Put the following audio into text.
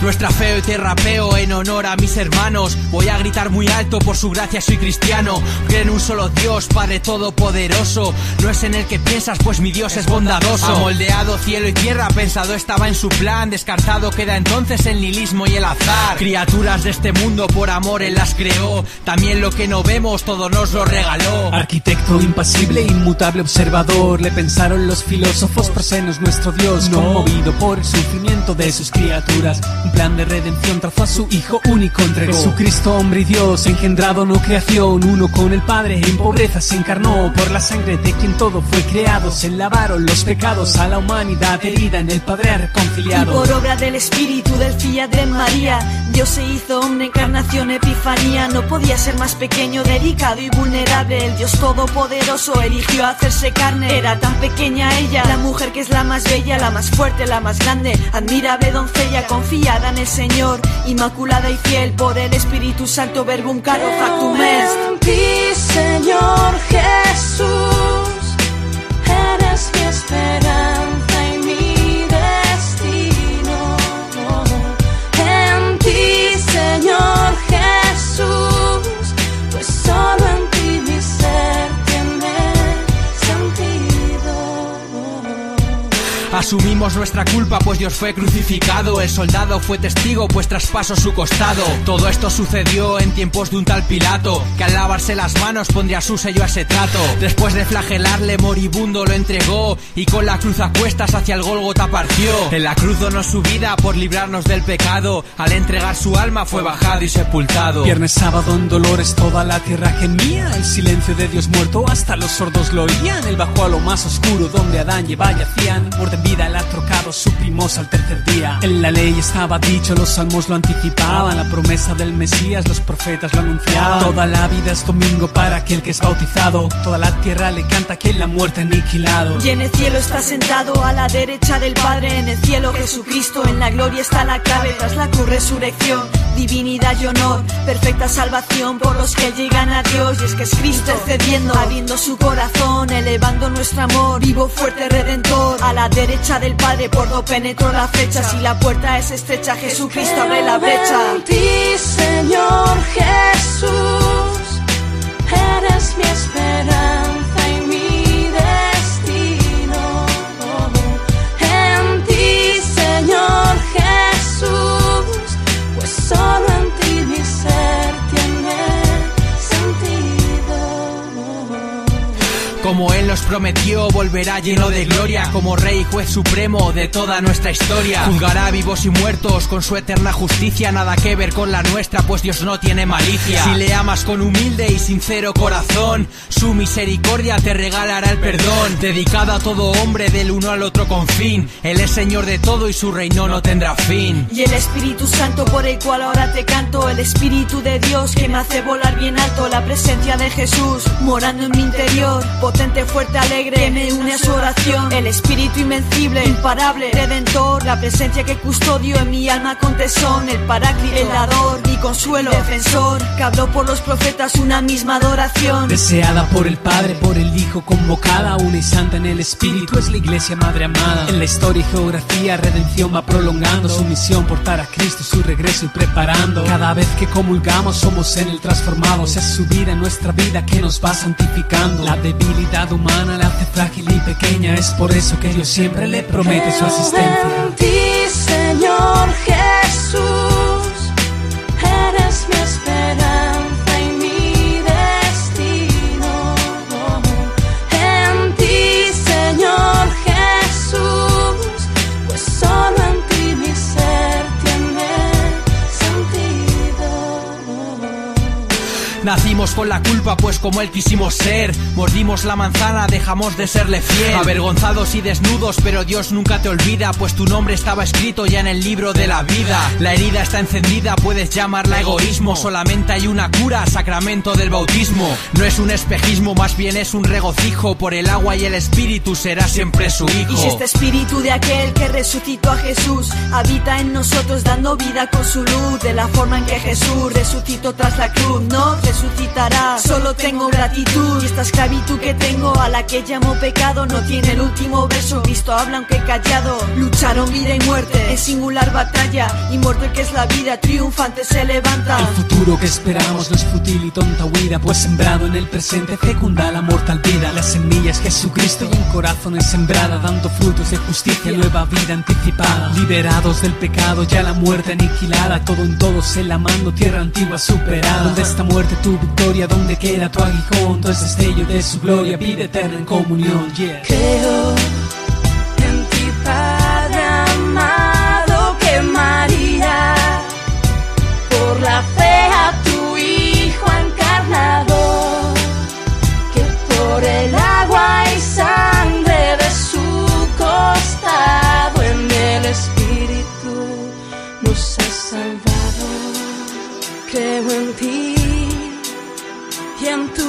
Nuestra fe hoy te rapeo en honor a mis hermanos. Voy a gritar muy alto, por su gracia soy cristiano. Creo en un solo Dios, Padre todopoderoso. No es en el que piensas, pues mi Dios es bondadoso. Ha moldeado cielo y tierra, pensado estaba en su plan. Descartado queda entonces el nihilismo y el azar. Criaturas de este mundo, por amor Él las creó. También lo que no vemos, todo nos lo regaló. Arquitecto impasible, inmutable observador. Le pensaron los filósofos, proseno es nuestro Dios. Conmovido por el sufrimiento de sus criaturas, un plan de redención trazó a su Hijo único entregó. Jesucristo, hombre y Dios, engendrado no creación, uno con el Padre en pobreza se encarnó. Por la sangre de quien todo fue creado, se lavaron los pecados a la humanidad herida, en el Padre ha reconciliado. Y por obra del Espíritu del fiat de María, Dios se hizo hombre, encarnación, epifanía. No podía ser más pequeño, delicado y vulnerable. El Dios todopoderoso eligió hacerse carne. Era tan pequeña ella, la mujer que es la más bella, la más fuerte, la más grande, admirable doncella, confiada en el Señor, inmaculada y fiel por el Espíritu Santo, verbum caro factum est. En ti, Señor Jesús, eres mi esperanza y mi destino. En ti, Señor Jesús, pues solo en ti mi ser tiene sentido. Asumimos nuestra culpa, pues Dios fue crucificado. El soldado fue testigo, pues traspasó su costado. Todo esto sucedió en tiempos de un tal Pilato, que al lavarse las manos pondría su sello a ese trato. Después de flagelarle, moribundo lo entregó, y con la cruz a cuestas hacia el Gólgota partió. En la cruz donó su vida por librarnos del pecado. Al entregar su alma fue bajado y sepultado. Viernes sábado en dolores toda la tierra gemía. El silencio de Dios muerto hasta los sordos lo oían. Él bajó a lo más oscuro donde Adán y Eva yacían. Muerte en vida, el ha trocado, suprimos al tercer día. En la ley estaba dicho, los salmos lo anticipaban. La promesa del Mesías, los profetas lo anunciaban. Toda la vida es domingo para aquel que es bautizado. Toda la tierra le canta que la muerte ha aniquilado. Y en el cielo está sentado a la derecha del Padre. En el cielo Jesucristo, en la gloria está la clave. Tras la cruz resurrección, divinidad y honor, perfecta salvación por los que llegan a Dios. Y es que es Cristo cediendo, abriendo su corazón, elevando nuestro amor, vivo, fuerte, redentor. A la derecha del Padre por do penetró la flecha. Si la puerta es estrecha, Jesucristo abre la brecha. En ti, Señor Jesús, eres mi esperanza y mi destino. En ti, Señor Jesús, pues solo en ti mi ser tiene sentido. Como Él nos prometió, volverá lleno de gloria, como Rey y Juez supremo de toda nuestra historia. Juzgará vivos y muertos con su eterna justicia. Nada que ver con la nuestra, pues Dios no tiene malicia. Si le amas con humilde y sincero corazón, su misericordia te regalará el perdón. Dedicado a todo hombre del uno al otro con fin. Él es Señor de todo y su reino no tendrá fin. Y el Espíritu Santo por el cual ahora te canto, el Espíritu de Dios que me hace volar bien alto. La presencia de Jesús morando en mi interior, potente, fuerte, alegre, que me une a su oración. El Espíritu invencible, imparable, redentor, la presencia que custodio en mi alma con tesón. El Paráclito, el dador, mi consuelo, defensor, que habló por los profetas una misma adoración. Deseada por el Padre, por el Hijo, convocada, una y santa en el Espíritu, es la Iglesia Madre amada. En la historia y geografía, redención va prolongando su misión, portar a Cristo, su regreso y preparando. Cada vez que comulgamos somos en Él transformados, es su vida en nuestra vida que nos va santificando. La debilidad humana la hace frágil y pequeña, es por eso que Dios siempre le promete su asistencia. En ti, Señor Jesús, eres mi esperanza y mi destino. En ti, Señor Jesús, pues solo en ti mi ser tiene sentido. Nacimos con la culpa, pues como Él quisimos ser. Mordimos la manzana, dejamos de serle fiel. Avergonzados y desnudos, pero Dios nunca te olvida, pues tu nombre estaba escrito ya en el libro de la vida. La herida está encendida, puedes llamarla egoísmo. Solamente hay una cura, sacramento del bautismo. No es un espejismo, más bien es un regocijo. Por el agua y el Espíritu será siempre su Hijo. Y si este Espíritu de aquel que resucitó a Jesús habita en nosotros, dando vida con su luz, de la forma en que Jesús resucitó tras la cruz, no resucitó gritará: solo tengo gratitud. Y esta esclavitud que tengo, a la que llamo pecado, no tiene el último verso. Cristo habla aunque callado. Lucharon vida y muerte en singular batalla, y muerto el que es la vida, triunfante se levanta. El futuro que esperamos no es fútil y tonta huida, pues sembrado en el presente fecunda la mortal vida. La semilla es Jesucristo y en corazones sembrada, dando frutos de justicia, nueva vida anticipada. Liberados del pecado, ya la muerte aniquilada, todo en todos en la mano, tierra antigua superada. ¿Dónde está muerte tu victoria? ¿Dónde queda tu aguijón? Todo es destello de su gloria, vida eterna en comunión. Yeah. Creo en ti, Padre amado, que María, por la fe a tu Hijo encarnado, que por el agua y sangre de su costado, en el Espíritu nos has salvado. Creo en ti y en tu